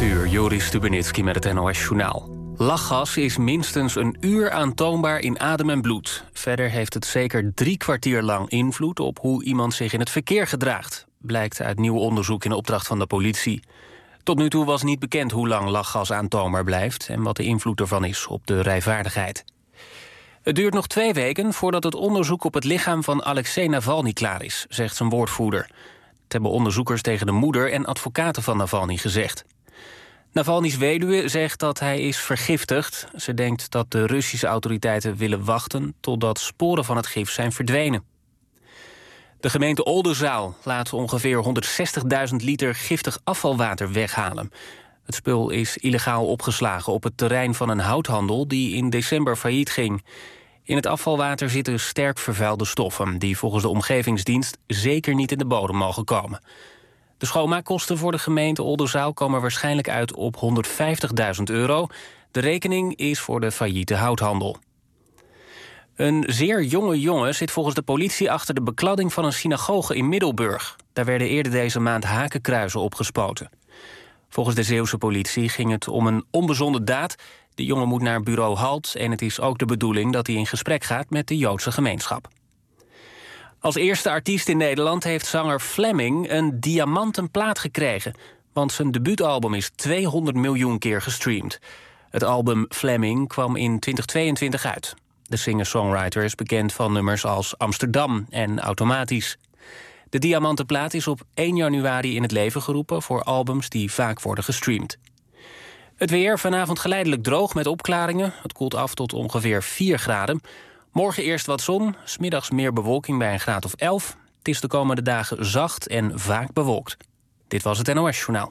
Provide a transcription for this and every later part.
8:00, Joris Stubenitski met het NOS-journaal. Lachgas is minstens een uur aantoonbaar in adem en bloed. Verder heeft het zeker 3 kwartier lang invloed op hoe iemand zich in het verkeer gedraagt, blijkt uit nieuw onderzoek in opdracht van de politie. Tot nu toe was niet bekend hoe lang lachgas aantoonbaar blijft en wat de invloed ervan is op de rijvaardigheid. Het duurt nog 2 weken voordat het onderzoek op het lichaam van Alexei Navalny klaar is, zegt zijn woordvoerder. Het hebben onderzoekers tegen de moeder en advocaten van Navalny gezegd. Navalny's weduwe zegt dat hij is vergiftigd. Ze denkt dat de Russische autoriteiten willen wachten totdat sporen van het gif zijn verdwenen. De gemeente Oldenzaal laat ongeveer 160.000 liter giftig afvalwater weghalen. Het spul is illegaal opgeslagen op het terrein van een houthandel die in december failliet ging. In het afvalwater zitten sterk vervuilde stoffen die volgens de omgevingsdienst zeker niet in de bodem mogen komen. De schoonmaakkosten voor de gemeente Oldenzaal komen waarschijnlijk uit op €150.000. De rekening is voor de failliete houthandel. Een zeer jonge jongen zit volgens de politie achter de bekladding van een synagoge in Middelburg. Daar werden eerder deze maand hakenkruizen opgespoten. Volgens de Zeeuwse politie ging het om een onbezonnen daad. De jongen moet naar bureau Halt en het is ook de bedoeling dat hij in gesprek gaat met de Joodse gemeenschap. Als eerste artiest in Nederland heeft zanger Fleming een diamanten plaat gekregen, want zijn debuutalbum is 200 miljoen keer gestreamd. Het album Fleming kwam in 2022 uit. De singer-songwriter is bekend van nummers als Amsterdam en Automatisch. De diamanten plaat is op 1 januari in het leven geroepen voor albums die vaak worden gestreamd. Het weer, vanavond geleidelijk droog met opklaringen. Het koelt af tot ongeveer 4 graden. Morgen eerst wat zon, 's middags meer bewolking bij een graad of 11. Het is de komende dagen zacht en vaak bewolkt. Dit was het NOS Journaal.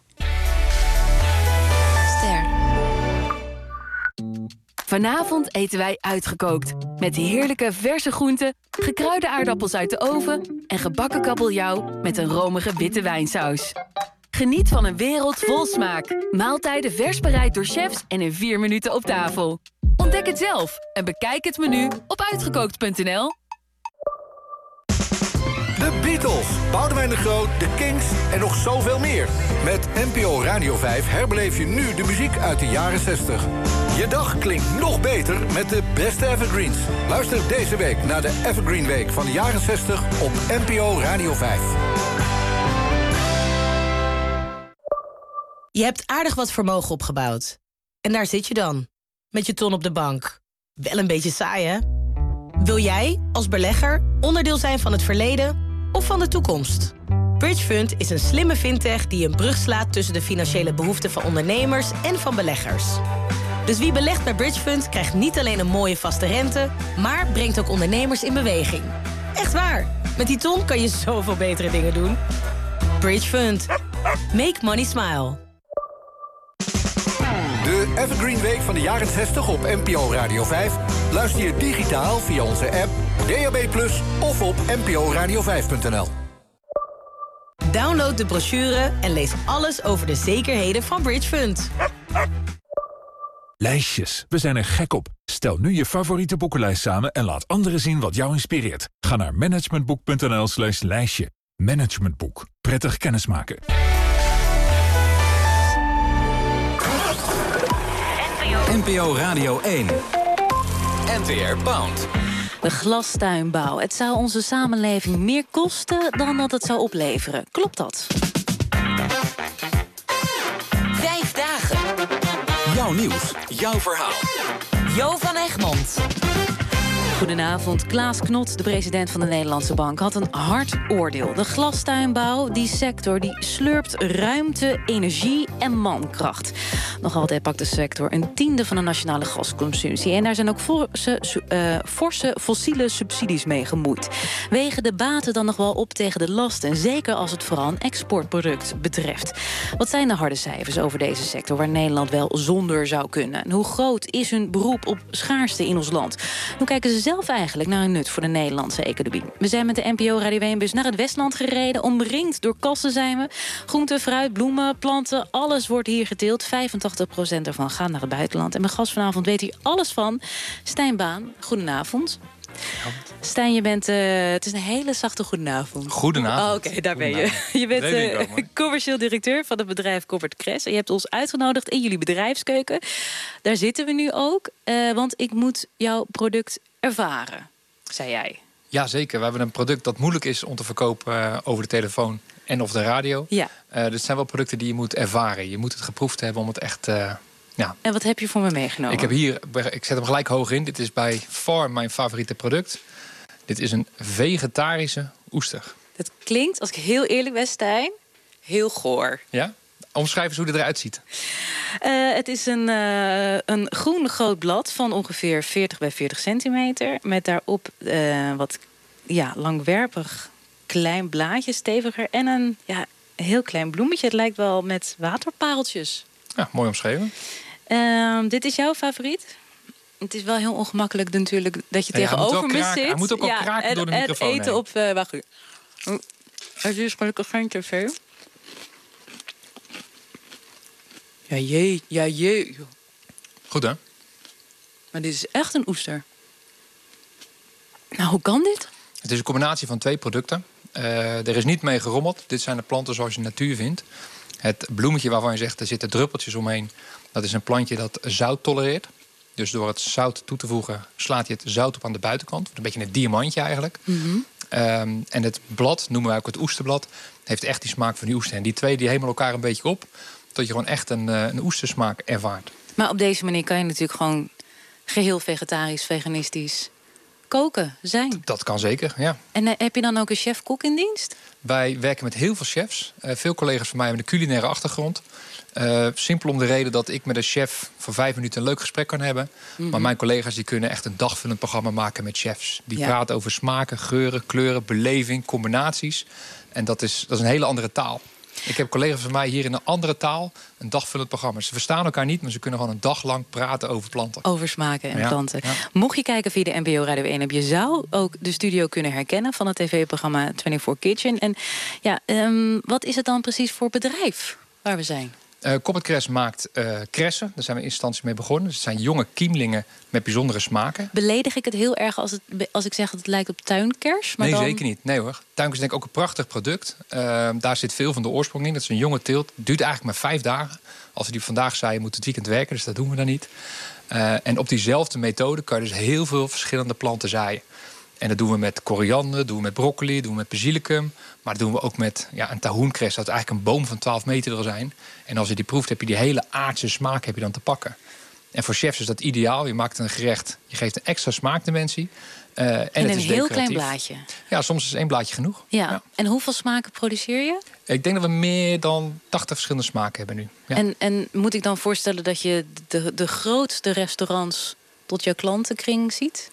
Ster. Vanavond eten wij uitgekookt. Met heerlijke verse groenten, gekruide aardappels uit de oven en gebakken kabeljauw met een romige witte wijnsaus. Geniet van een wereld vol smaak. Maaltijden vers bereid door chefs en in 4 minuten op tafel. Ontdek het zelf en bekijk het menu op uitgekookt.nl. De Beatles, Boudewijn de Groot, de Kings en nog zoveel meer. Met NPO Radio 5 herbeleef je nu de muziek uit de jaren 60. Je dag klinkt nog beter met de beste evergreens. Luister deze week naar de Evergreen Week van de jaren 60 op NPO Radio 5. Je hebt aardig wat vermogen opgebouwd. En daar zit je dan, met je ton op de bank. Wel een beetje saai, hè? Wil jij, als belegger, onderdeel zijn van het verleden of van de toekomst? Bridgefund is een slimme fintech die een brug slaat tussen de financiële behoeften van ondernemers en van beleggers. Dus wie belegt bij Bridgefund krijgt niet alleen een mooie vaste rente, maar brengt ook ondernemers in beweging. Echt waar, met die ton kan je zoveel betere dingen doen. Bridgefund. Make money smile. De Evergreen Week van de jaren 60 op NPO Radio 5. Luister je digitaal via onze app, DAB+ of op nporadio5.nl. Download de brochure en lees alles over de zekerheden van Bridgefund. Lijstjes. We zijn er gek op. Stel nu je favoriete boekenlijst samen en laat anderen zien wat jou inspireert. Ga naar managementboek.nl/lijstje. Managementboek. Prettig kennismaken. NPO Radio 1. NTR Bound. De glastuinbouw. Het zou onze samenleving meer kosten dan dat het zou opleveren. Klopt dat? 5 dagen. Jouw nieuws, jouw verhaal. Jo van Egmond. Goedenavond. Klaas Knot, de president van de Nederlandse Bank, had een hard oordeel. De glastuinbouw, die sector, die slurpt ruimte, energie en mankracht. Nog altijd pakt de sector een tiende van de nationale gasconsumptie. En daar zijn ook forse fossiele subsidies mee gemoeid. Wegen de baten dan nog wel op tegen de lasten, zeker als het vooral een exportproduct betreft. Wat zijn de harde cijfers over deze sector waar Nederland wel zonder zou kunnen? En hoe groot is hun beroep op schaarste in ons land? Hoe kijken ze zelf eigenlijk naar hun nut voor de Nederlandse economie? We zijn met de NPO Radio 1-bus naar het Westland gereden. Omringd door kassen zijn we. Groente, fruit, bloemen, planten, alles wordt hier geteeld. 85% ervan gaat naar het buitenland. En mijn gast vanavond weet hier alles van. Stijn Baan, goedenavond. Stijn, je bent... het is een hele zachte goedenavond. Goedenavond. Oké, daar ben je. Je bent commercieel directeur van het bedrijf Cobbert Kress. En je hebt ons uitgenodigd in jullie bedrijfskeuken. Daar zitten we nu ook. Want ik moet jouw product ervaren, zei jij. Ja, zeker. We hebben een product dat moeilijk is om te verkopen over de telefoon en of de radio. Ja. Dus het zijn wel producten die je moet ervaren. Je moet het geproefd hebben om het echt... Ja. En wat heb je voor me meegenomen? Ik zet hem gelijk hoog in. Dit is bij far mijn favoriete product. Dit is een vegetarische oester. Het klinkt, als ik heel eerlijk ben, Stijn, heel goor. Ja? Omschrijf eens hoe het eruit ziet. Het is een groen groot blad van ongeveer 40 bij 40 centimeter. Met daarop wat langwerpig klein blaadje, steviger. En een heel klein bloemetje. Het lijkt wel met waterpareltjes. Ja, mooi omschreven. Dit is jouw favoriet? Het is wel heel ongemakkelijk natuurlijk dat je tegenover me zit. Hij moet ook wel kraken door de microfoon. Het eten op... wacht even. Het is gelukkig geen tv. Ja, jee. Goed, hè? Maar dit is echt een oester. Nou, hoe kan dit? Het is een combinatie van 2 producten. Er is niet mee gerommeld. Dit zijn de planten zoals je in de natuur vindt. Het bloemetje waarvan je zegt, er zitten druppeltjes omheen. Dat is een plantje dat zout tolereert. Dus door het zout toe te voegen, slaat je het zout op aan de buitenkant. Een beetje een diamantje eigenlijk. Mm-hmm. En het blad, noemen wij ook het oesterblad, heeft echt die smaak van die oester. En die 2 die hemelen elkaar een beetje op, tot je gewoon echt een oestersmaak ervaart. Maar op deze manier kan je natuurlijk gewoon geheel vegetarisch, veganistisch koken zijn. Dat kan zeker, ja. En heb je dan ook een chef-kok in dienst? Wij werken met heel veel chefs. Veel collega's van mij hebben een culinaire achtergrond. Simpel om de reden dat ik met een chef voor 5 minuten een leuk gesprek kan hebben. Mm-hmm. Maar mijn collega's die kunnen echt een dagvullend programma maken met chefs. Die praten over smaken, geuren, kleuren, beleving, combinaties. En dat is een hele andere taal. Ik heb collega's van mij hier in een andere taal een dagvullend programma. Ze verstaan elkaar niet, maar ze kunnen gewoon een dag lang praten over planten. Over smaken en planten. Ja. Mocht je kijken via de NPO Radio 1, je zou ook de studio kunnen herkennen van het tv-programma 24 Kitchen. En wat is het dan precies voor bedrijf waar we zijn? Cobbert Kress maakt kressen. Daar zijn we in instantie mee begonnen. Dus het zijn jonge kiemlingen met bijzondere smaken. Beledig ik het heel erg als ik zeg dat het lijkt op tuinkers? Maar nee, zeker niet. Nee hoor. Tuinkers is denk ik ook een prachtig product. Daar zit veel van de oorsprong in. Dat is een jonge teelt. Het duurt eigenlijk maar 5 dagen. Als we die vandaag zaaien, moet het weekend werken. Dus dat doen we dan niet. En op diezelfde methode kan je dus heel veel verschillende planten zaaien. En dat doen we met koriander, dat doen we met broccoli, dat doen we met basilicum. Maar dat doen we ook met een tahoenkres, dat eigenlijk een boom van 12 meter wil zijn. En als je die proeft, heb je die hele aardse smaak heb je dan te pakken. En voor chefs is dat ideaal. Je maakt een gerecht, je geeft een extra smaakdimensie. En het een is heel decoratief. klein blaadje. Ja, soms is 1 blaadje genoeg. Ja. En hoeveel smaken produceer je? Ik denk dat we meer dan 80 verschillende smaken hebben nu. Ja. En moet ik dan voorstellen dat je de grootste restaurants tot jouw klantenkring ziet?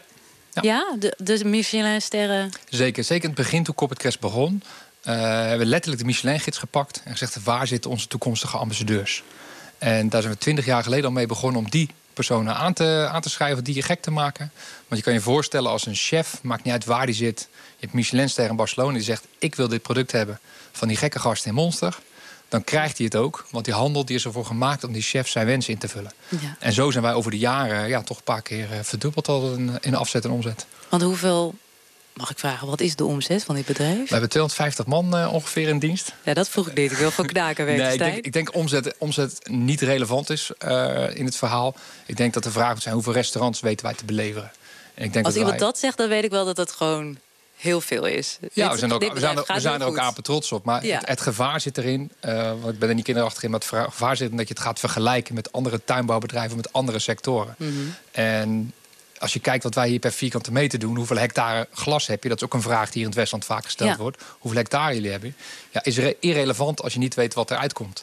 Ja, de Michelin-sterren. Zeker in het begin toen Cobbert Kress begon, hebben we letterlijk de Michelin-gids gepakt en gezegd, waar zitten onze toekomstige ambassadeurs? En daar zijn we 20 jaar geleden al mee begonnen om die personen aan te schrijven, die je gek te maken. Want je kan je voorstellen als een chef, maakt niet uit waar die zit. Je hebt Michelin-ster in Barcelona die zegt, ik wil dit product hebben van die gekke gasten in Monster. Dan krijgt hij het ook, want die handel die is ervoor gemaakt om die chef zijn wensen in te vullen. Ja. En zo zijn wij over de jaren toch een paar keer verdubbeld al in afzet en omzet. Want hoeveel, mag ik vragen, wat is de omzet van dit bedrijf? We hebben 250 man ongeveer in dienst. Ja, dat vroeg ik niet. Ik wil gewoon knaken weten. Nee, ik denk omzet niet relevant is in het verhaal. Ik denk dat de vraag moet zijn, hoeveel restaurants weten wij te beleveren? En ik denk als iemand dat zegt, dan weet ik wel dat het gewoon heel veel is. Ja, we zijn er ook apen trots op. Maar het gevaar zit erin. Want ik ben er niet kinderachtig in. Maar het gevaar zit in dat je het gaat vergelijken met andere tuinbouwbedrijven, met andere sectoren. Mm-hmm. En als je kijkt wat wij hier per vierkante meter doen, hoeveel hectare glas heb je? Dat is ook een vraag die hier in het Westland vaak gesteld wordt. Hoeveel hectare jullie hebben? Ja, is irrelevant als je niet weet wat eruit komt.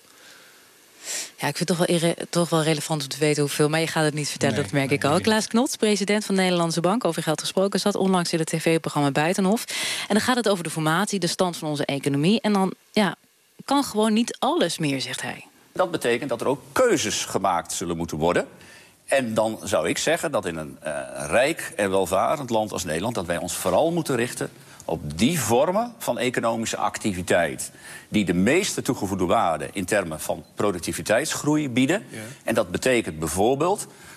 Ja, ik vind het toch wel relevant om te weten hoeveel. Maar je gaat het niet vertellen, dat merk ik al. Klaas Knots, president van de Nederlandse Bank, over geld gesproken, zat onlangs in het tv-programma Buitenhof. En dan gaat het over de formatie, de stand van onze economie. En dan kan gewoon niet alles meer, zegt hij. Dat betekent dat er ook keuzes gemaakt zullen moeten worden. En dan zou ik zeggen dat in een rijk en welvarend land als Nederland, dat wij ons vooral moeten richten op die vormen van economische activiteit die de meeste toegevoegde waarde in termen van productiviteitsgroei bieden. Ja. En dat betekent bijvoorbeeld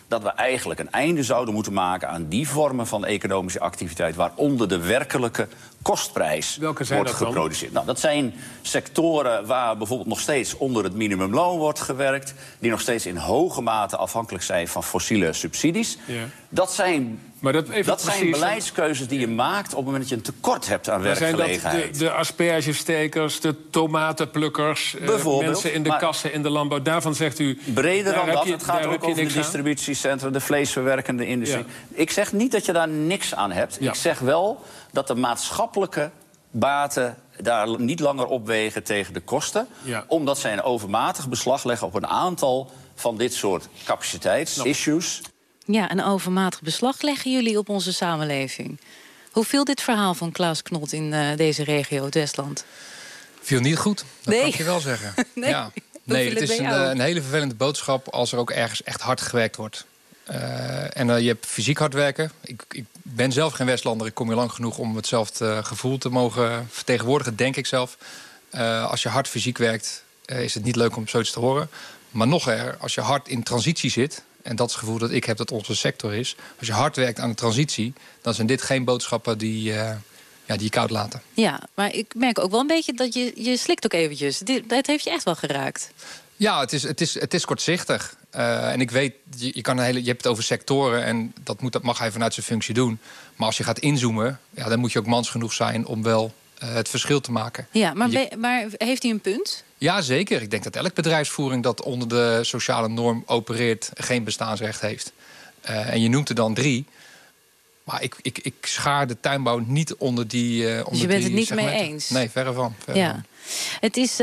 dat we eigenlijk een einde zouden moeten maken aan die vormen van economische activiteit waaronder de werkelijke kostprijs wordt geproduceerd. Nou, dat zijn sectoren waar bijvoorbeeld nog steeds onder het minimumloon wordt gewerkt, die nog steeds in hoge mate afhankelijk zijn van fossiele subsidies. Ja. Dat zijn beleidskeuzes die je maakt op het moment dat je een tekort hebt aan werkgelegenheid. Zijn dat de aspergestekers, de tomatenplukkers, mensen in de kassen in de landbouw? Daarvan zegt u... Breder dan dat, het gaat ook over de distributiecentra, de vleesverwerkende industrie. Ja. Ik zeg niet dat je daar niks aan hebt. Ja. Ik zeg wel dat de maatschappelijke baten daar niet langer opwegen tegen de kosten. Ja. Omdat zij een overmatig beslag leggen op een aantal van dit soort capaciteitsissues. Ja, een overmatig beslag leggen jullie op onze samenleving. Hoe viel dit verhaal van Klaas Knot in deze regio, het Westland? Viel niet goed, dat kan ik je wel zeggen. Nee, het is een hele vervelende boodschap als er ook ergens echt hard gewerkt wordt. En je hebt fysiek hard werken. Ik ben zelf geen Westlander. Ik kom hier lang genoeg om hetzelfde gevoel te mogen vertegenwoordigen, denk ik zelf. Als je hard fysiek werkt, is het niet leuk om zoiets te horen. Maar nog erger, als je hard in transitie zit, en dat is het gevoel dat ik heb dat onze sector is, als je hard werkt aan de transitie, dan zijn dit geen boodschappen die je koud laten. Ja, maar ik merk ook wel een beetje dat je slikt ook eventjes. Dat heeft je echt wel geraakt. Ja, het is kortzichtig. En ik weet, je hebt het over sectoren en dat mag hij vanuit zijn functie doen. Maar als je gaat inzoomen, dan moet je ook mans genoeg zijn om wel het verschil te maken. Ja, maar heeft hij een punt? Ja, zeker. Ik denk dat elk bedrijfsvoering dat onder de sociale norm opereert geen bestaansrecht heeft. En je noemt er dan 3. Maar ik schaar de tuinbouw niet onder die onder dus je bent het niet segmenten mee eens? Nee, verre van. Het is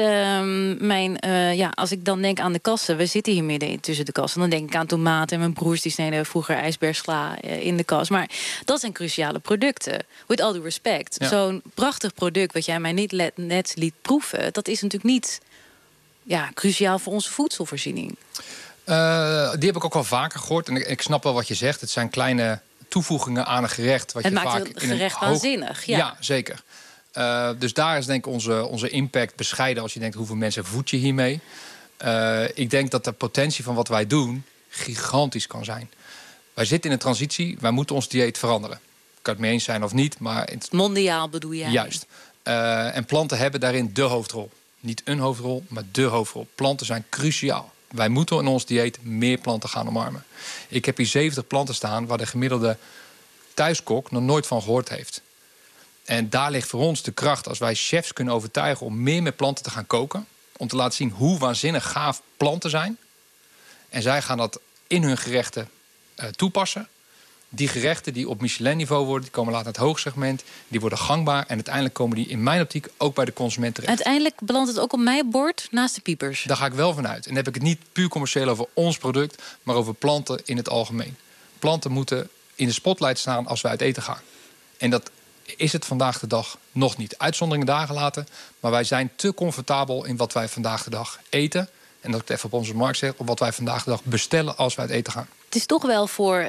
als ik dan denk aan de kassen. We zitten hier midden tussen de kassen. Dan denk ik aan tomaten. En mijn broers die sneden vroeger ijsbergsla in de kas. Maar dat zijn cruciale producten. With all due respect. Ja. Zo'n prachtig product wat jij mij net liet proeven. Dat is natuurlijk niet cruciaal voor onze voedselvoorziening. Die heb ik ook wel vaker gehoord. En ik snap wel wat je zegt. Het zijn kleine toevoegingen aan een gerecht. Het maakt het gerecht waanzinnig. Ja, zeker. Dus daar is denk ik onze impact bescheiden als je denkt hoeveel mensen voed je hiermee. Ik denk dat de potentie van wat wij doen gigantisch kan zijn. Wij zitten in een transitie, wij moeten ons dieet veranderen. Ik kan het mee eens zijn of niet, maar... Mondiaal bedoel jij? Juist. En planten hebben daarin de hoofdrol. Niet een hoofdrol, maar de hoofdrol. Planten zijn cruciaal. Wij moeten in ons dieet meer planten gaan omarmen. Ik heb hier 70 planten staan waar de gemiddelde thuiskok nog nooit van gehoord heeft. En daar ligt voor ons de kracht als wij chefs kunnen overtuigen om meer met planten te gaan koken. Om te laten zien hoe waanzinnig gaaf planten zijn. En zij gaan dat in hun gerechten toepassen. Die gerechten die op Michelin-niveau worden, die komen later naar het hoogsegment. Die worden gangbaar en uiteindelijk komen die in mijn optiek ook bij de consument terecht. Uiteindelijk belandt het ook op mijn bord naast de piepers. Daar ga ik wel vanuit. En dan heb ik het niet puur commercieel over ons product, maar over planten in het algemeen. Planten moeten in de spotlight staan als we uit eten gaan. En dat is het vandaag de dag nog niet. Uitzonderingen dagen laten, maar wij zijn te comfortabel in wat wij vandaag de dag eten. En dat ik het even op onze markt zeg, op wat wij vandaag de dag bestellen als we uit eten gaan. Het is toch wel voor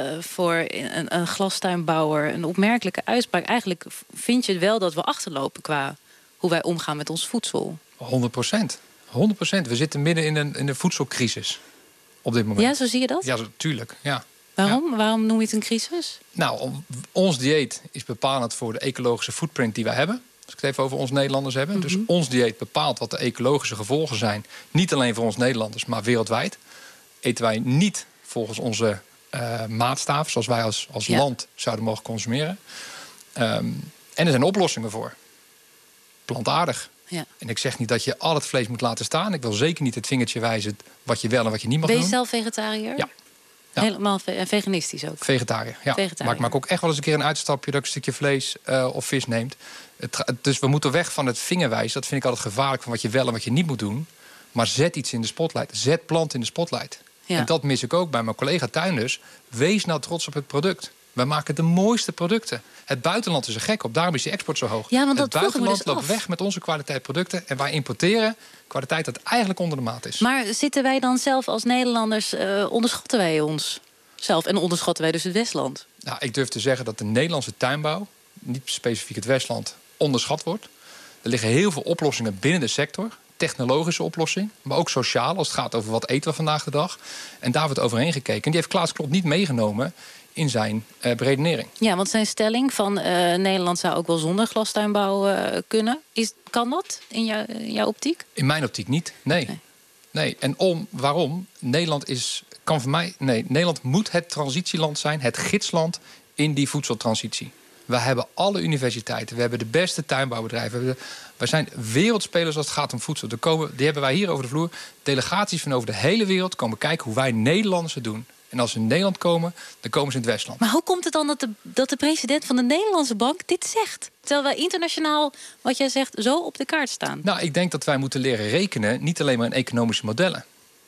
een glastuinbouwer een opmerkelijke uitspraak. Eigenlijk vind je wel dat we achterlopen qua hoe wij omgaan met ons voedsel. 100%. 100%. We zitten midden in een voedselcrisis op dit moment. Ja, zo zie je dat? Ja, natuurlijk. Ja. Waarom? Ja. Waarom noem je het een crisis? Nou, ons dieet is bepalend voor de ecologische footprint die wij hebben. Als ik het even over ons Nederlanders hebben. Dus ons dieet bepaalt wat de ecologische gevolgen zijn. Niet alleen voor ons Nederlanders, maar wereldwijd. Eten wij niet volgens onze maatstaven, zoals wij als land zouden mogen consumeren. En er zijn oplossingen voor. Plantaardig. Ja. En ik zeg niet dat je al het vlees moet laten staan. Ik wil zeker niet het vingertje wijzen wat je wel en wat je niet mag doen. Ben je zelf vegetariër? Ja. Ja. Helemaal veganistisch ook? Vegetariër, ja. Maar ik maak ook echt wel eens een keer een uitstapje dat ik een stukje vlees of vis neemt. Dus we moeten weg van het vingerwijzen. Dat vind ik altijd gevaarlijk van wat je wel en wat je niet moet doen. Maar zet iets in de spotlight. Zet plant in de spotlight. Ja. En dat mis ik ook bij mijn collega tuinders. Wees nou trots op het product. Wij maken de mooiste producten. Het buitenland is er gek op, daarom is die export zo hoog. Ja, want het buitenland loopt weg met onze kwaliteit producten. En wij importeren kwaliteit dat eigenlijk onder de maat is. Maar zitten wij dan zelf als Nederlanders, onderschatten wij ons zelf? En onderschatten wij dus het Westland? Nou, ik durf te zeggen dat de Nederlandse tuinbouw, niet specifiek het Westland, onderschat wordt. Er liggen heel veel oplossingen binnen de sector. technologische oplossing, maar ook sociaal, als het gaat over wat eten we vandaag de dag. En daar wordt overheen gekeken. En die heeft Klaas Knot niet meegenomen in zijn beredenering. Ja, want zijn stelling van Nederland zou ook wel zonder glastuinbouw kunnen. Kan dat in jouw optiek? In mijn optiek niet, nee. En waarom? Nederland moet het transitieland zijn, het gidsland in die voedseltransitie. We hebben alle universiteiten, we hebben de beste tuinbouwbedrijven. Wij zijn wereldspelers als het gaat om voedsel. Die hebben wij hier over de vloer. Delegaties van over de hele wereld komen kijken hoe wij Nederlanders het doen. En als ze in Nederland komen, dan komen ze in het Westland. Maar hoe komt het dan dat de president van de Nederlandse bank dit zegt? Terwijl wij internationaal, wat jij zegt, zo op de kaart staan. Nou, ik denk dat wij moeten leren rekenen, niet alleen maar in economische modellen.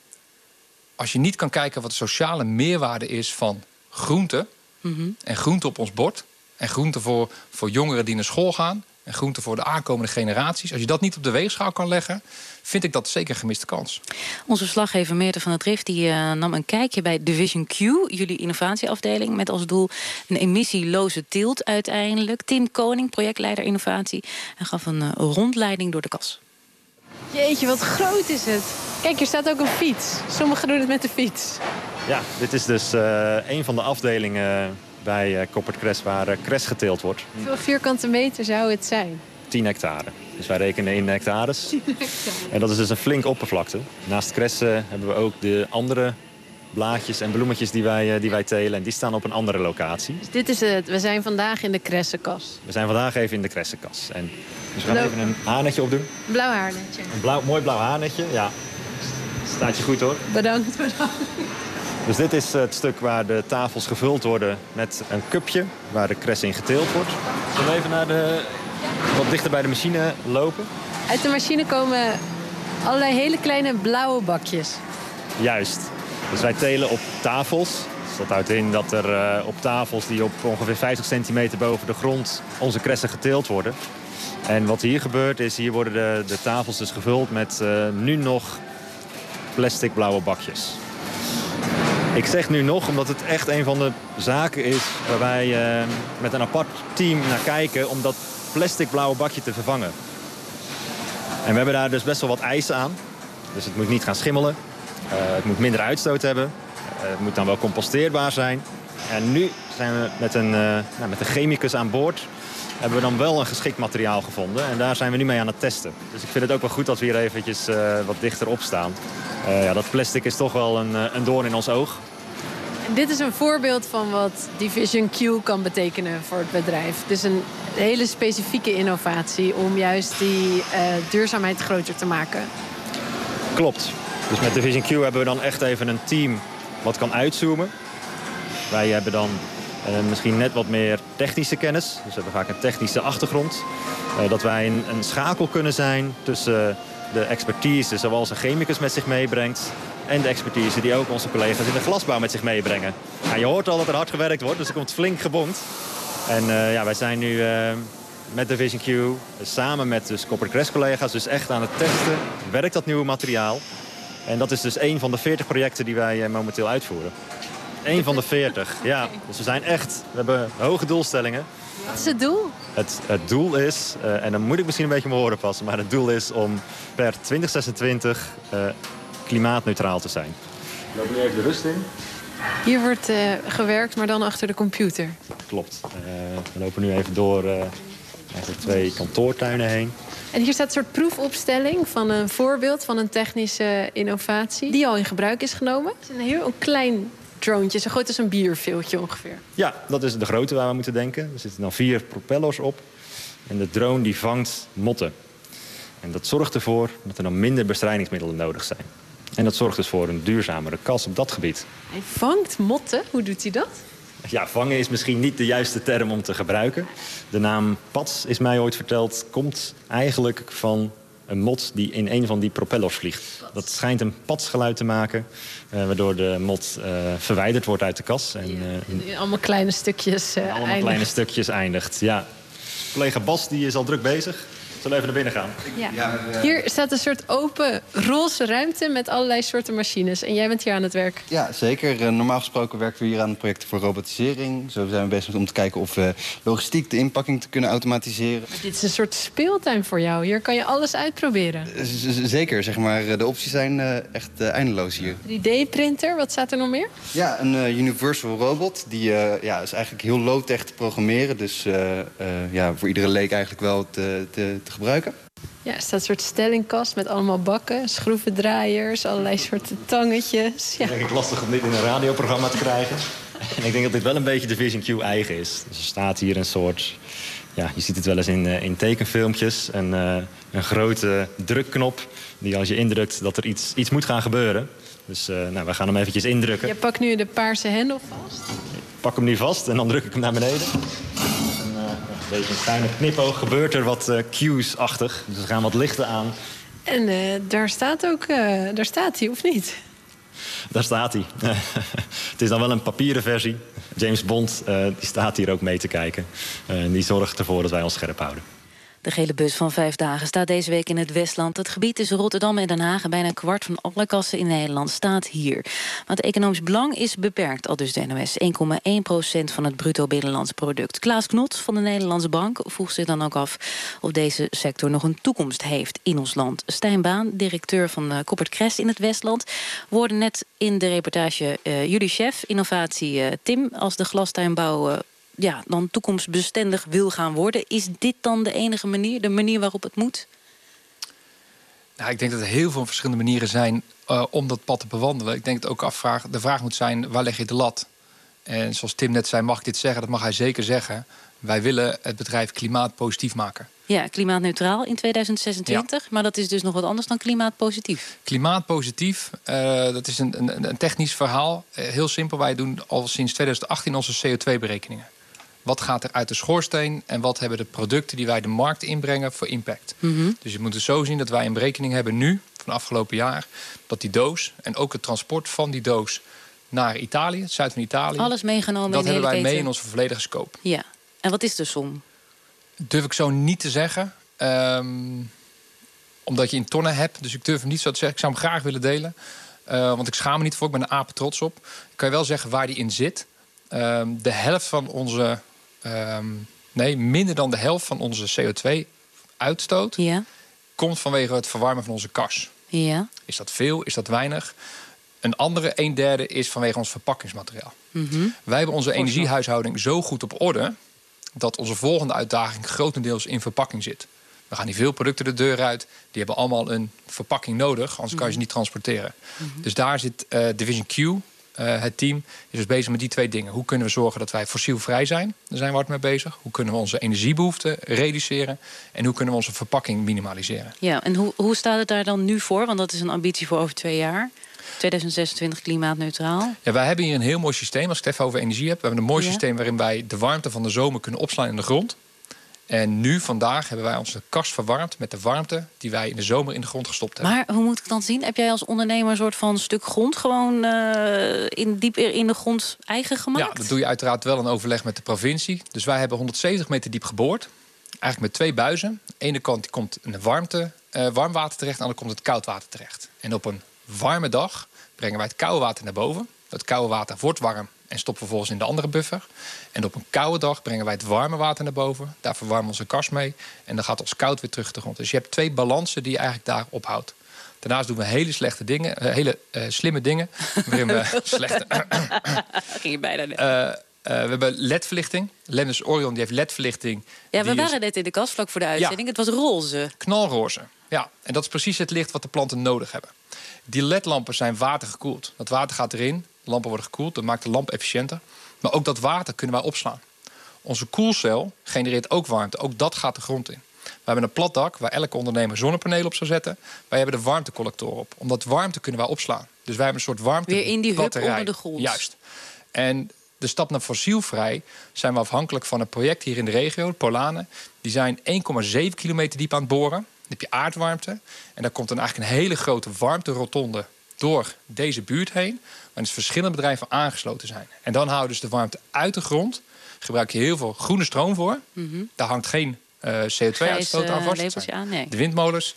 Als je niet kan kijken wat de sociale meerwaarde is van groenten... en groenten op ons bord... en groenten voor jongeren die naar school gaan... en groenten voor de aankomende generaties... als je dat niet op de weegschaal kan leggen... vind ik dat zeker een gemiste kans. Onze verslaggever Meerte van der Drift die nam een kijkje bij Division Q... jullie innovatieafdeling, met als doel een emissieloze teelt uiteindelijk. Tim Koning, projectleider innovatie... en gaf een rondleiding door de kas. Jeetje, wat groot is het. Kijk, hier staat ook een fiets. Sommigen doen het met de fiets. Ja, dit is dus een van de afdelingen bij Koppert Cres waar Cres geteeld wordt. Hoeveel vierkante meter zou het zijn? 10 hectare. Dus wij rekenen in hectares. 10 hectare. En dat is dus een flink oppervlakte. Naast Cres hebben we ook de andere blaadjes en bloemetjes die wij telen. En die staan op een andere locatie. Dus dit is het. We zijn vandaag in de Cressenkas. We zijn vandaag even in de Cressenkas. Dus we gaan even een haarnetje opdoen. Een blauw haarnetje. Een mooi blauw haarnetje, ja. Staat je goed hoor. Bedankt. Dus dit is het stuk waar de tafels gevuld worden met een cupje waar de Cres in geteeld wordt. Zullen we even wat dichter bij de machine lopen? Uit de machine komen allerlei hele kleine blauwe bakjes. Juist. Dus wij telen op tafels. Dus dat houdt in dat er op tafels die op ongeveer 50 centimeter boven de grond onze Cressen geteeld worden. En wat hier gebeurt is, hier worden de tafels dus gevuld met nu nog plastic blauwe bakjes. Ik zeg nu nog, omdat het echt een van de zaken is waar wij met een apart team naar kijken om dat plastic blauwe bakje te vervangen. En we hebben daar dus best wel wat eisen aan. Dus het moet niet gaan schimmelen. Het moet minder uitstoot hebben. Het moet dan wel composteerbaar zijn. En nu zijn we met een chemicus aan boord. Hebben we dan wel een geschikt materiaal gevonden. En daar zijn we nu mee aan het testen. Dus ik vind het ook wel goed dat we hier eventjes wat dichter op staan. Dat plastic is toch wel een doorn in ons oog. En dit is een voorbeeld van wat Division Q kan betekenen voor het bedrijf. Dus een hele specifieke innovatie om juist die duurzaamheid groter te maken. Klopt. Dus met Division Q hebben we dan echt even een team wat kan uitzoomen. Wij hebben dan misschien net wat meer technische kennis. Dus we hebben vaak een technische achtergrond. Dat wij een schakel kunnen zijn tussen de expertise zoals een chemicus met zich meebrengt en de expertise die ook onze collega's in de glasbouw met zich meebrengen. Ja, je hoort al dat er hard gewerkt wordt, dus er komt flink gebonkt. En wij zijn nu met Division Q samen met dus Koppert Cres collega's dus echt aan het testen. Werkt dat nieuwe materiaal? En dat is dus een van de 40 projecten die wij momenteel uitvoeren. Eén van de 40, ja. Dus we hebben hoge doelstellingen. Wat is het doel? Het doel is, en dan moet ik misschien een beetje mijn woorden passen, maar het doel is om per 2026 klimaatneutraal te zijn. We lopen nu even de rust in. Hier wordt gewerkt, maar dan achter de computer. Klopt. We lopen nu even door eigenlijk 2 kantoortuinen heen. En hier staat een soort proefopstelling van een voorbeeld van een technische innovatie die al in gebruik is genomen. Het is een heel klein droontje, zo groot als een bierveeltje ongeveer. Ja, dat is de grootte waar we moeten denken. Er zitten dan 4 propellers op. En de drone die vangt motten. En dat zorgt ervoor dat er dan minder bestrijdingsmiddelen nodig zijn. En dat zorgt dus voor een duurzamere kas op dat gebied. Hij vangt motten? Hoe doet hij dat? Ja, vangen is misschien niet de juiste term om te gebruiken. De naam pats, is mij ooit verteld, komt eigenlijk van een mot die in een van die propellers vliegt. Dat schijnt een patsgeluid te maken, waardoor de mot verwijderd wordt uit de kas. En in allemaal kleine stukjes kleine stukjes eindigt, ja. Collega Bas die is al druk bezig. Zullen we even naar binnen gaan? Ja. Hier staat een soort open roze ruimte met allerlei soorten machines. En jij bent hier aan het werk. Ja, zeker. Normaal gesproken werken we hier aan projecten voor robotisering. Zo zijn we bezig om te kijken of we logistiek, de inpakking te kunnen automatiseren. Maar dit is een soort speeltuin voor jou. Hier kan je alles uitproberen. Zeker, zeg maar. De opties zijn echt eindeloos hier. 3D-printer, wat staat er nog meer? Ja, een Universal Robot. Die is eigenlijk heel low-tech te programmeren. Dus voor iedere leek eigenlijk wel te gebruiken. Ja, er staat een soort stellingkast met allemaal bakken, schroevendraaiers, allerlei soorten tangetjes. Ja. Het is lastig om dit in een radioprogramma te krijgen. En ik denk dat dit wel een beetje de Vision Q eigen is. Dus er staat hier een soort... Ja, je ziet het wel eens in tekenfilmpjes. Een grote drukknop die als je indrukt dat er iets moet gaan gebeuren. Dus we gaan hem eventjes indrukken. Je pakt nu de paarse hendel vast. Ik pak hem nu vast en dan druk ik hem naar beneden. Een beetje een kleine knipoog gebeurt er wat cues-achtig. Dus er gaan wat lichten aan. En daar staat hij, of niet? Daar staat hij. Het is dan wel een papieren versie. James Bond die staat hier ook mee te kijken. Die zorgt ervoor dat wij ons scherp houden. De gele bus van 5 dagen staat deze week in het Westland. Het gebied tussen Rotterdam en Den Haag. En bijna een kwart van alle kassen in Nederland staat hier. Maar het economisch belang is beperkt, aldus de NOS. 1,1% van het bruto binnenlands product. Klaas Knot van de Nederlandse Bank vroeg zich dan ook af of deze sector nog een toekomst heeft in ons land. Stijn Baan, directeur van Koppert Crest in het Westland, woorden net in de reportage jullie chef, innovatie Tim, als de glastuinbouw dan toekomstbestendig wil gaan worden. Is dit dan de enige manier, de manier waarop het moet? Nou, ik denk dat er heel veel verschillende manieren zijn om dat pad te bewandelen. Ik denk dat ook de vraag moet zijn, waar leg je de lat? En zoals Tim net zei, mag ik dit zeggen? Dat mag hij zeker zeggen. Wij willen het bedrijf klimaatpositief maken. Ja, klimaatneutraal in 2026. Ja. Maar dat is dus nog wat anders dan klimaatpositief. Klimaatpositief, dat is een technisch verhaal. Heel simpel, wij doen al sinds 2018 onze CO2-berekeningen. Wat gaat er uit de schoorsteen en wat hebben de producten die wij de markt inbrengen voor impact? Mm-hmm. Dus je moet het zo zien dat wij een berekening hebben nu, van afgelopen jaar, dat die doos en ook het transport van die doos naar Italië, het zuid van Italië, alles meegenomen dat in de hebben wij hele mee in onze volledige scope. Ja, en wat is de som? Durf ik zo niet te zeggen. Omdat je in tonnen hebt. Dus ik durf hem niet zo te zeggen. Ik zou hem graag willen delen. Want ik schaam me niet voor. Ik ben er apen trots op. Ik kan je wel zeggen waar die in zit. De helft van onze... minder dan de helft van onze CO2-uitstoot... komt vanwege het verwarmen van onze kas. Ja. Is dat veel? Is dat weinig? Een andere 1/3 is vanwege ons verpakkingsmateriaal. Mm-hmm. Wij hebben onze energiehuishouding zo goed op orde... dat onze volgende uitdaging grotendeels in verpakking zit. We gaan niet veel producten de deur uit. Die hebben allemaal een verpakking nodig, anders kan je ze niet transporteren. Mm-hmm. Dus daar zit Division Q, het team, is dus bezig met die 2 dingen. Hoe kunnen we zorgen dat wij fossielvrij zijn? Daar zijn we hard mee bezig. Hoe kunnen we onze energiebehoeften reduceren? En hoe kunnen we onze verpakking minimaliseren? Ja, en hoe staat het daar dan nu voor? Want dat is een ambitie voor over 2 jaar. 2026 klimaatneutraal. Ja, wij hebben hier een heel mooi systeem. Als ik het even over energie heb. We hebben een mooi systeem waarin wij de warmte van de zomer kunnen opslaan in de grond. En nu, vandaag, hebben wij onze kast verwarmd met de warmte die wij in de zomer in de grond gestopt hebben. Maar hoe moet ik dan zien? Heb jij als ondernemer een soort van stuk grond gewoon diep in de grond eigen gemaakt? Ja, dat doe je uiteraard wel in overleg met de provincie. Dus wij hebben 170 meter diep geboord. Eigenlijk met 2 buizen. Aan de ene kant komt een warm water terecht, aan de andere kant het koud water terecht. En op een warme dag brengen wij het koude water naar boven. Dat koude water wordt warm en stoppen we vervolgens in de andere buffer. En op een koude dag brengen wij het warme water naar boven. Daar verwarmen we onze kas mee. En dan gaat ons koud weer terug de grond. Dus je hebt 2 balansen die je eigenlijk daar ophoudt. Daarnaast doen we hele slechte dingen, slimme dingen. Waarin we slechte... Ging je bijna net. We hebben LED-verlichting. Lennis Orion die heeft LED-verlichting. Ja, we waren net in de kast vlak voor de uitzending. Ja, het was roze. Knalroze. Ja, en dat is precies het licht wat de planten nodig hebben. Die LED-lampen zijn watergekoeld. Dat water gaat erin, de lampen worden gekoeld. Dat maakt de lamp efficiënter. Maar ook dat water kunnen wij opslaan. Onze koelcel genereert ook warmte. Ook dat gaat de grond in. We hebben een plat dak waar elke ondernemer zonnepanelen op zou zetten. Wij hebben de warmtecollectoren op. Omdat warmte kunnen wij opslaan. Dus wij hebben een soort warmte. Weer in die hub onder de grond. Juist. En de stap naar fossielvrij zijn we afhankelijk van een project hier in de regio, de Polanen. Die zijn 1,7 kilometer diep aan het boren. Dan heb je aardwarmte. En daar komt dan eigenlijk een hele grote warmterotonde door deze buurt heen. Waar dus verschillende bedrijven aangesloten zijn. En dan houden dus de warmte uit de grond. Gebruik je heel veel groene stroom voor. Mm-hmm. Daar hangt geen CO2-uitstoot aan vast. De windmolens.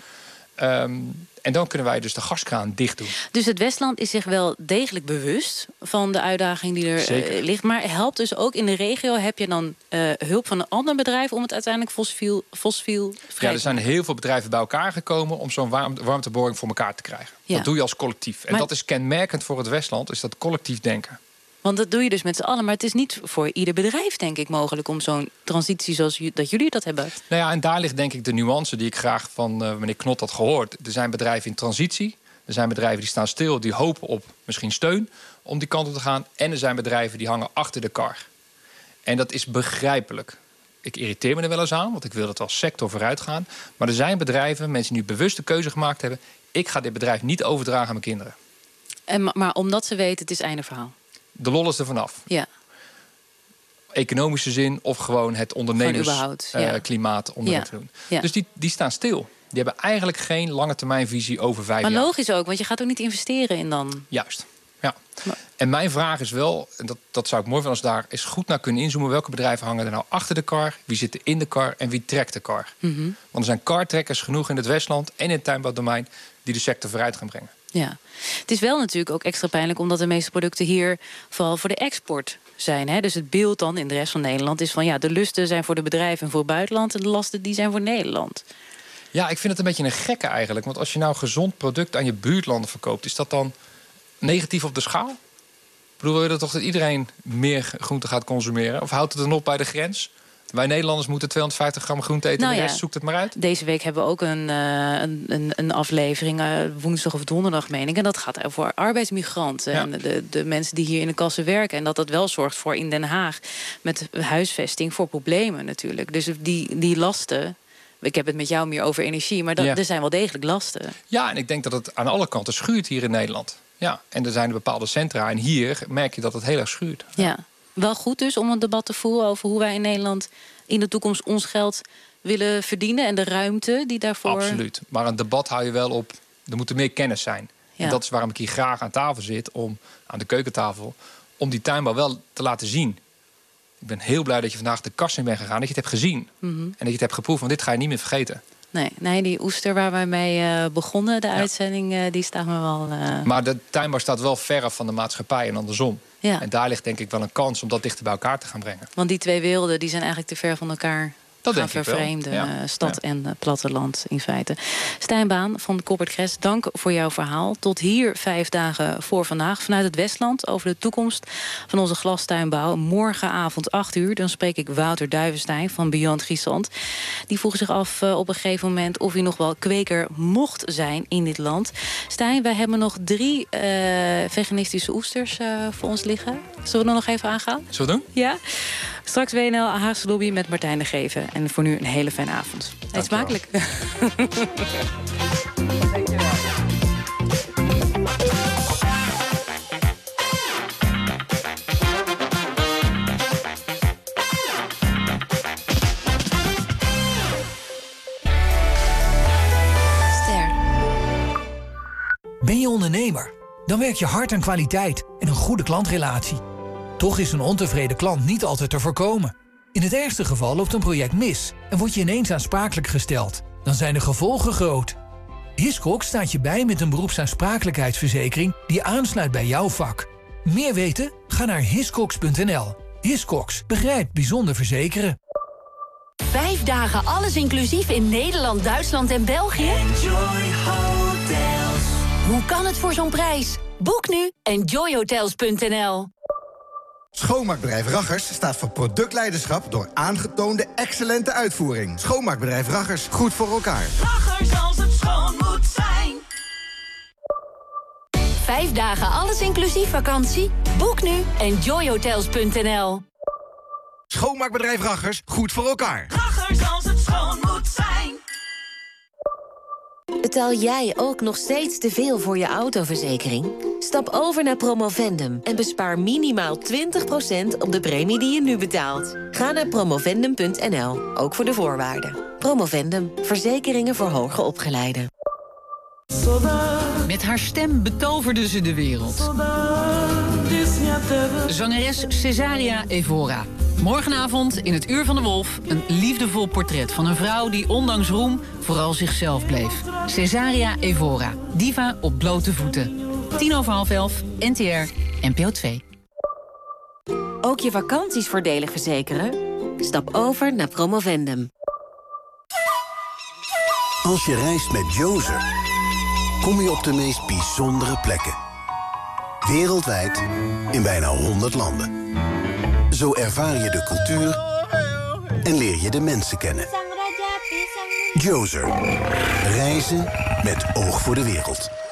En dan kunnen wij dus de gaskraan dicht doen. Dus het Westland is zich wel degelijk bewust van de uitdaging die er ligt. Maar helpt dus ook in de regio, heb je dan hulp van een ander bedrijf om het uiteindelijk fossiel vrij er zijn heel veel bedrijven bij elkaar gekomen om zo'n warmteboring voor elkaar te krijgen. Ja. Dat doe je als collectief. En dat is kenmerkend voor het Westland, is dat collectief denken. Want dat doe je dus met z'n allen. Maar het is niet voor ieder bedrijf, denk ik, mogelijk om zo'n transitie zoals dat jullie dat hebben. Nou ja, en daar ligt denk ik de nuance die ik graag van meneer Knot had gehoord. Er zijn bedrijven in transitie. Er zijn bedrijven die staan stil, die hopen op misschien steun om die kant op te gaan. En er zijn bedrijven die hangen achter de kar. En dat is begrijpelijk. Ik irriteer me er wel eens aan, want ik wil dat we als sector vooruit gaan. Maar er zijn bedrijven, mensen die nu bewust de keuze gemaakt hebben. Ik ga dit bedrijf niet overdragen aan mijn kinderen. Maar omdat ze weten, het is einde verhaal. De lol is er vanaf. Ja. Economische zin of gewoon het ondernemersklimaat onder te doen. Ja. Dus die staan stil. Die hebben eigenlijk geen lange termijnvisie over 5 jaar. Maar logisch ook, want je gaat ook niet investeren in dan. Juist. Ja. En mijn vraag is wel, en dat zou ik mooi vinden als daar eens goed naar kunnen inzoomen. Welke bedrijven hangen er nou achter de kar? Wie zit in de kar en wie trekt de kar? Mm-hmm. Want er zijn kartrekkers genoeg in het Westland en in het tuinbouwdomein die de sector vooruit gaan brengen. Ja, het is wel natuurlijk ook extra pijnlijk omdat de meeste producten hier vooral voor de export zijn. Hè? Dus het beeld dan in de rest van Nederland is van ja, de lusten zijn voor de bedrijven en voor het buitenland en de lasten die zijn voor Nederland. Ja, ik vind het een beetje een gekke eigenlijk. Want als je nou gezond product aan je buurtlanden verkoopt, is dat dan negatief op de schaal? Ik bedoel, wil je dat toch dat iedereen meer groente gaat consumeren? Of houdt het dan op bij de grens? Wij Nederlanders moeten 250 gram groente eten. Nou de rest zoekt het maar uit. Deze week hebben we ook een aflevering, woensdag of donderdag, meen ik. En dat gaat over arbeidsmigranten. Ja. En de mensen die hier in de kassen werken. En dat wel zorgt voor in Den Haag met huisvesting voor problemen natuurlijk. Dus die lasten. Ik heb het met jou meer over energie, maar er zijn wel degelijk lasten. Ja, en ik denk dat het aan alle kanten schuurt hier in Nederland. Ja, en er zijn bepaalde centra. En hier merk je dat het heel erg schuurt. Ja. Wel goed dus om een debat te voeren over hoe wij in Nederland in de toekomst ons geld willen verdienen en de ruimte die daarvoor. Absoluut. Maar een debat hou je wel op. Er moet meer kennis zijn. Ja. En dat is waarom ik hier graag aan tafel zit, aan de keukentafel, om die tuinbouw wel te laten zien. Ik ben heel blij dat je vandaag de kast in bent gegaan, dat je het hebt gezien. Mm-hmm. En dat je het hebt geproefd, want dit ga je niet meer vergeten. Nee, die oester waar wij mee begonnen, de uitzending, die staat me wel. Maar de tuinbouw staat wel verre van de maatschappij en andersom. Ja. En daar ligt denk ik wel een kans om dat dichter bij elkaar te gaan brengen. Want die twee werelden die zijn eigenlijk te ver van elkaar gaan vervreemden. Stad en platteland in feite. Stijn Baan van Koppert Gress, dank voor jouw verhaal. Tot hier 5 dagen voor vandaag vanuit het Westland over de toekomst van onze glastuinbouw. Morgenavond 8:00, dan spreek ik Wouter Duivenstein van Beyond Griesland. Die vroeg zich af op een gegeven moment of hij nog wel kweker mocht zijn in dit land. Stijn, wij hebben nog 3 veganistische oesters voor ons liggen. Zullen we er nog even aangaan? Zullen we doen? Ja. Straks WNL Haagse Lobby met Martijn de Geven. En voor nu een hele fijne avond. Eet smakelijk. Ben je ondernemer? Dan werk je hard aan kwaliteit en een goede klantrelatie. Toch is een ontevreden klant niet altijd te voorkomen. In het ergste geval loopt een project mis en word je ineens aansprakelijk gesteld. Dan zijn de gevolgen groot. Hiscox staat je bij met een beroepsaansprakelijkheidsverzekering die aansluit bij jouw vak. Meer weten? Ga naar hiscox.nl. Hiscox begrijpt bijzonder verzekeren. 5 dagen alles inclusief in Nederland, Duitsland en België? Enjoy Hotels. Hoe kan het voor zo'n prijs? Boek nu enjoyhotels.nl. Schoonmaakbedrijf Raggers staat voor productleiderschap door aangetoonde excellente uitvoering. Schoonmaakbedrijf Raggers, goed voor elkaar. Raggers, als het schoon moet zijn. 5 dagen alles inclusief vakantie? Boek nu enjoyhotels.nl. Schoonmaakbedrijf Raggers, goed voor elkaar. Raggers, als het schoon moet zijn. Betaal jij ook nog steeds te veel voor je autoverzekering? Stap over naar Promovendum en bespaar minimaal 20% op de premie die je nu betaalt. Ga naar promovendum.nl, ook voor de voorwaarden. Promovendum, verzekeringen voor hoger opgeleiden. Met haar stem betoverde ze de wereld. Zangeres Cesaria Evora. Morgenavond in het Uur van de Wolf een liefdevol portret van een vrouw die ondanks roem vooral zichzelf bleef. Cesaria Evora, diva op blote voeten. 11:10, NTR, NPO 2. Ook je vakanties voordelig verzekeren? Stap over naar Promovendum. Als je reist met Jozer, kom je op de meest bijzondere plekken. Wereldwijd, in bijna 100 landen. Zo ervaar je de cultuur en leer je de mensen kennen. Jozer. Reizen met oog voor de wereld.